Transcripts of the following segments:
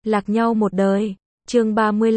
Lạc nhau một đời. Chương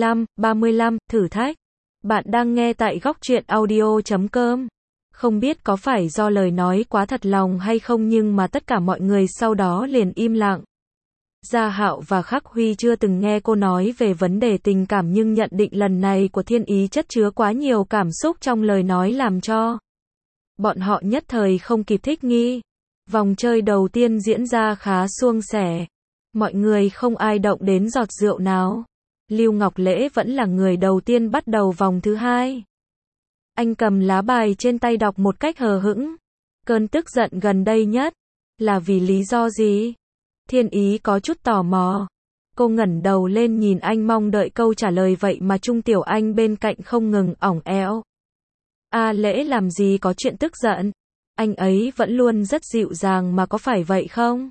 35, thử thách. Bạn đang nghe tại góc truyện audio.com. Không biết có phải do lời nói quá thật lòng hay không nhưng mà tất cả mọi người sau đó liền im lặng. Gia Hạo và Khắc Huy chưa từng nghe cô nói về vấn đề tình cảm nhưng nhận định lần này của Thiên Ý chất chứa quá nhiều cảm xúc trong lời nói làm cho bọn họ nhất thời không kịp thích nghi. Vòng chơi đầu tiên diễn ra khá suôn sẻ. Mọi người không ai động đến giọt rượu nào. Lưu Ngọc Lễ vẫn là người đầu tiên bắt đầu vòng thứ hai. Anh cầm lá bài trên tay đọc một cách hờ hững. Cơn tức giận gần đây nhất là vì lý do gì? Thiên Ý có chút tò mò. Cô ngẩng đầu lên nhìn anh mong đợi câu trả lời vậy mà Trung Tiểu Anh bên cạnh không ngừng ỏng eo. Lễ làm gì có chuyện tức giận. Anh ấy vẫn luôn rất dịu dàng mà có phải vậy không?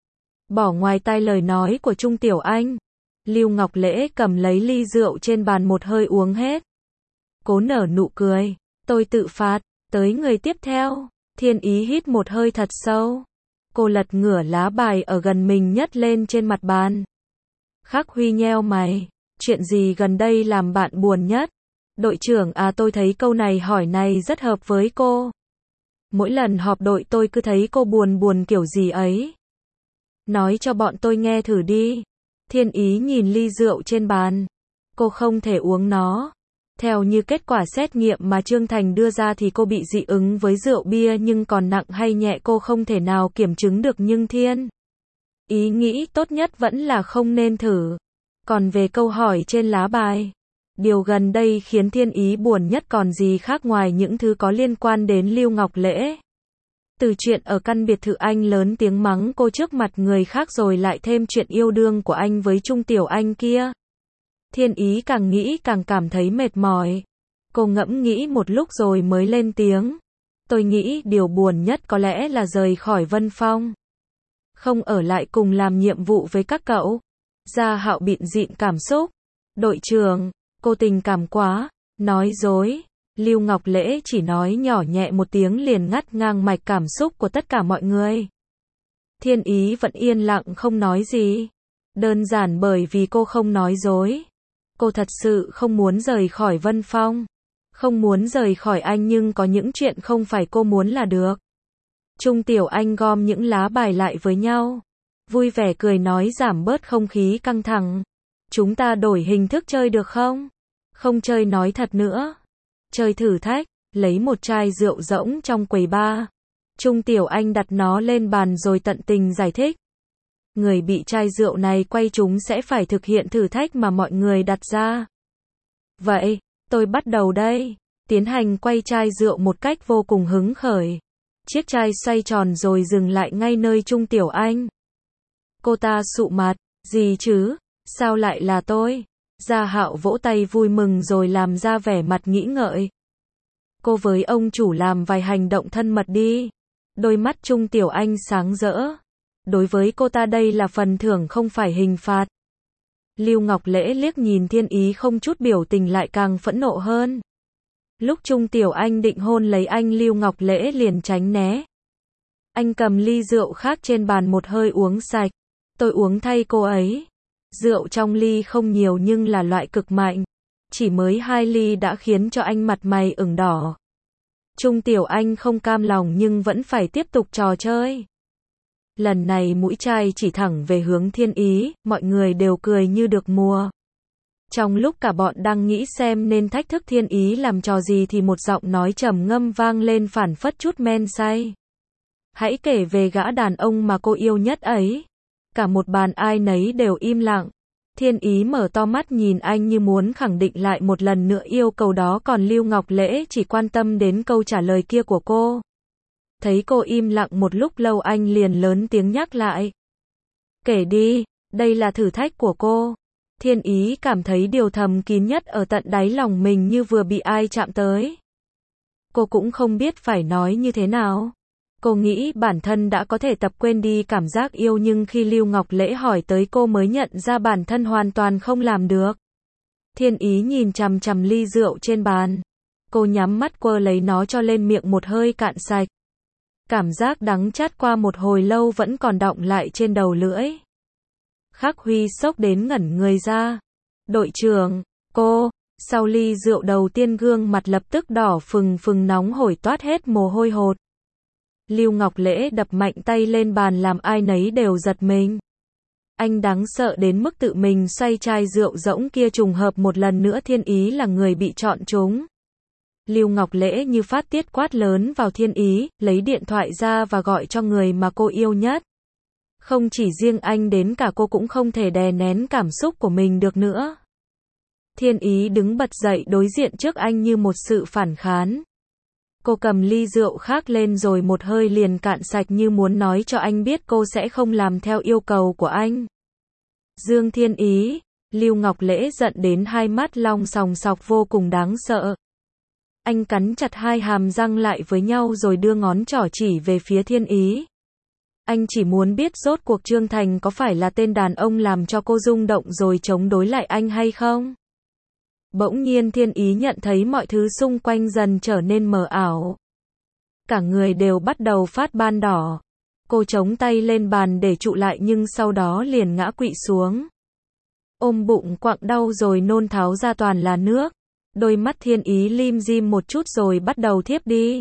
Bỏ ngoài tai lời nói của Trung Tiểu Anh. Lưu Ngọc Lễ cầm lấy ly rượu trên bàn một hơi uống hết. Cố nở nụ cười. Tôi tự phạt. Tới người tiếp theo. Thiên Ý hít một hơi thật sâu. Cô lật ngửa lá bài ở gần mình nhất lên trên mặt bàn. Khắc Huy nheo mày. Chuyện gì gần đây làm bạn buồn nhất? Đội trưởng tôi thấy câu này hỏi này rất hợp với cô. Mỗi lần họp đội tôi cứ thấy cô buồn buồn kiểu gì ấy. Nói cho bọn tôi nghe thử đi. Thiên Ý nhìn ly rượu trên bàn. Cô không thể uống nó. Theo như kết quả xét nghiệm mà Trương Thành đưa ra thì cô bị dị ứng với rượu bia nhưng còn nặng hay nhẹ cô không thể nào kiểm chứng được nhưng Thiên Ý nghĩ tốt nhất vẫn là không nên thử. Còn về câu hỏi trên lá bài, điều gần đây khiến Thiên Ý buồn nhất còn gì khác ngoài những thứ có liên quan đến Lưu Ngọc Lễ. Từ chuyện ở căn biệt thự anh lớn tiếng mắng cô trước mặt người khác rồi lại thêm chuyện yêu đương của anh với Trung Tiểu Anh kia. Thiên Ý càng nghĩ càng cảm thấy mệt mỏi. Cô ngẫm nghĩ một lúc rồi mới lên tiếng. Tôi nghĩ điều buồn nhất có lẽ là rời khỏi Vân Phong. Không ở lại cùng làm nhiệm vụ với các cậu. Gia Hạo bịn dịn cảm xúc. Đội trưởng, cô tình cảm quá. Nói dối. Lưu Ngọc Lễ chỉ nói nhỏ nhẹ một tiếng liền ngắt ngang mạch cảm xúc của tất cả mọi người. Thiên Ý vẫn yên lặng không nói gì. Đơn giản bởi vì cô không nói dối. Cô thật sự không muốn rời khỏi Vân Phong. Không muốn rời khỏi anh nhưng có những chuyện không phải cô muốn là được. Trung Tiểu Anh gom những lá bài lại với nhau. Vui vẻ cười nói giảm bớt không khí căng thẳng. Chúng ta đổi hình thức chơi được không? Không chơi nói thật nữa. Chơi thử thách, lấy một chai rượu rỗng trong quầy bar. Trung Tiểu Anh đặt nó lên bàn rồi tận tình giải thích. Người bị chai rượu này quay chúng sẽ phải thực hiện thử thách mà mọi người đặt ra. Vậy, tôi bắt đầu đây. Tiến hành quay chai rượu một cách vô cùng hứng khởi. Chiếc chai xoay tròn rồi dừng lại ngay nơi Trung Tiểu Anh. Cô ta sụ mặt, gì chứ, sao lại là tôi? Gia Hạo vỗ tay vui mừng rồi làm ra vẻ mặt nghĩ ngợi. Cô với ông chủ làm vài hành động thân mật đi. Đôi mắt Trung Tiểu Anh sáng rỡ. Đối với cô ta đây là phần thưởng không phải hình phạt. Lưu Ngọc Lễ liếc nhìn Thiên Ý không chút biểu tình lại càng phẫn nộ hơn. Lúc Trung Tiểu Anh định hôn lấy anh Lưu Ngọc Lễ liền tránh né. Anh cầm ly rượu khác trên bàn một hơi uống sạch. Tôi uống thay cô ấy. Rượu trong ly không nhiều nhưng là loại cực mạnh. Chỉ mới 2 ly đã khiến cho anh mặt mày ửng đỏ. Trung Tiểu Anh không cam lòng nhưng vẫn phải tiếp tục trò chơi. Lần này mũi chai chỉ thẳng về hướng Thiên Ý, mọi người đều cười như được mùa. Trong lúc cả bọn đang nghĩ xem nên thách thức Thiên Ý làm trò gì thì một giọng nói trầm ngâm vang lên phảng phất chút men say. Hãy kể về gã đàn ông mà cô yêu nhất ấy. Cả một bàn ai nấy đều im lặng. Thiên Ý mở to mắt nhìn anh như muốn khẳng định lại một lần nữa yêu cầu đó còn Lưu Ngọc Lễ chỉ quan tâm đến câu trả lời kia của cô. Thấy cô im lặng một lúc lâu anh liền lớn tiếng nhắc lại. Kể đi, đây là thử thách của cô. Thiên Ý cảm thấy điều thầm kín nhất ở tận đáy lòng mình như vừa bị ai chạm tới. Cô cũng không biết phải nói như thế nào. Cô nghĩ bản thân đã có thể tập quên đi cảm giác yêu nhưng khi Lưu Ngọc Lễ hỏi tới cô mới nhận ra bản thân hoàn toàn không làm được. Thiên Ý nhìn chằm chằm ly rượu trên bàn. Cô nhắm mắt quơ lấy nó cho lên miệng một hơi cạn sạch. Cảm giác đắng chát qua một hồi lâu vẫn còn đọng lại trên đầu lưỡi. Khắc Huy sốc đến ngẩn người ra. Đội trưởng, cô, sau ly rượu đầu tiên gương mặt lập tức đỏ phừng phừng nóng hổi toát hết mồ hôi hột. Lưu Ngọc Lễ đập mạnh tay lên bàn làm ai nấy đều giật mình. Anh đáng sợ đến mức tự mình xoay chai rượu rỗng kia trùng hợp một lần nữa Thiên Ý là người bị chọn trúng. Lưu Ngọc Lễ như phát tiết quát lớn vào Thiên Ý, lấy điện thoại ra và gọi cho người mà cô yêu nhất. Không chỉ riêng anh đến cả cô cũng không thể đè nén cảm xúc của mình được nữa. Thiên Ý đứng bật dậy đối diện trước anh như một sự phản kháng. Cô cầm ly rượu khác lên rồi một hơi liền cạn sạch như muốn nói cho anh biết cô sẽ không làm theo yêu cầu của anh. Dương Thiên Ý, Lưu Ngọc Lễ giận đến hai mắt long sòng sọc vô cùng đáng sợ. Anh cắn chặt hai hàm răng lại với nhau rồi đưa ngón trỏ chỉ về phía Thiên Ý. Anh chỉ muốn biết rốt cuộc Trương Thành có phải là tên đàn ông làm cho cô rung động rồi chống đối lại anh hay không? Bỗng nhiên Thiên Ý nhận thấy mọi thứ xung quanh dần trở nên mờ ảo. Cả người đều bắt đầu phát ban đỏ. Cô chống tay lên bàn để trụ lại nhưng sau đó liền ngã quỵ xuống. Ôm bụng quặn đau rồi nôn tháo ra toàn là nước. Đôi mắt Thiên Ý lim dim một chút rồi bắt đầu thiếp đi.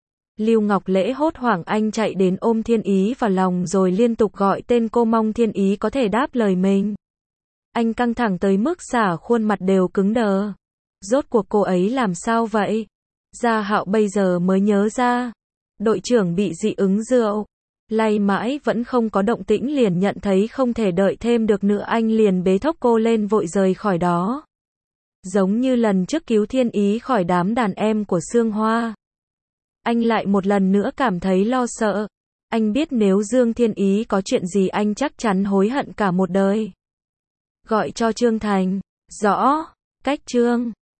Lưu Ngọc Lễ hốt hoảng anh chạy đến ôm Thiên Ý vào lòng rồi liên tục gọi tên cô mong Thiên Ý có thể đáp lời mình. Anh căng thẳng tới mức xả khuôn mặt đều cứng đờ. Rốt cuộc cô ấy làm sao vậy? Gia Hạo bây giờ mới nhớ ra. Đội trưởng bị dị ứng rượu. Lay mãi vẫn không có động tĩnh liền nhận thấy không thể đợi thêm được nữa anh liền bế thốc cô lên vội rời khỏi đó. Giống như lần trước cứu Thiên Ý khỏi đám đàn em của Sương Hoa. Anh lại một lần nữa cảm thấy lo sợ. Anh biết nếu Dương Thiên Ý có chuyện gì anh chắc chắn hối hận cả một đời. Gọi cho Trương Thành. Rõ. Cách Trương.